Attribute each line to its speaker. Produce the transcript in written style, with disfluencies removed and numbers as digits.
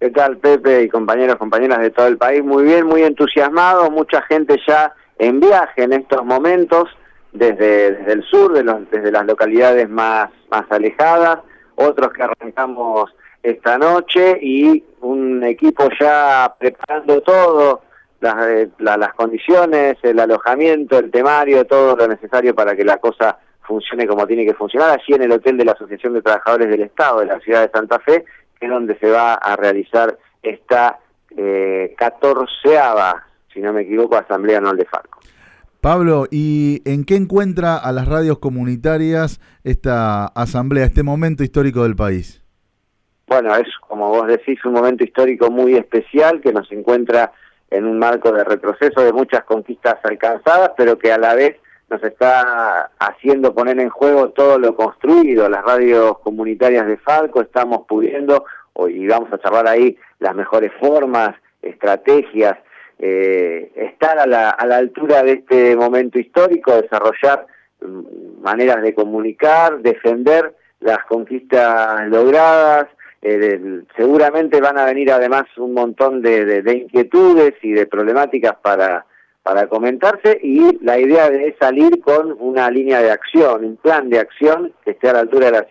Speaker 1: ¿Qué tal, Pepe y compañeros, compañeras de todo el país? Muy bien, muy entusiasmado, mucha gente ya en viaje en estos momentos, desde el sur, desde las localidades más alejadas, otros que arrancamos esta noche y un equipo ya preparando todo, las condiciones, el alojamiento, el temario, todo lo necesario para que la cosa funcione como tiene que funcionar, allí en el hotel de la Asociación de Trabajadores del Estado de la ciudad de Santa Fe, que es donde se va a realizar esta 14ª, si no me equivoco, Asamblea Anual de Falco.
Speaker 2: Pablo, ¿y en qué encuentra a las radios comunitarias esta asamblea, este momento histórico del país?
Speaker 1: Bueno, es, como vos decís, un momento histórico muy especial que nos encuentra en un marco de retroceso de muchas conquistas alcanzadas, pero que a la vez nos está haciendo poner en juego todo lo construido. Las radios comunitarias de Falco estamos pudiendo, y vamos a charlar ahí las mejores formas, estrategias, estar a la altura de este momento histórico, desarrollar maneras de comunicar, defender las conquistas logradas. Seguramente van a venir además un montón de inquietudes y de problemáticas para comentarse, y la idea es salir con una línea de acción, un plan de acción que esté a la altura de la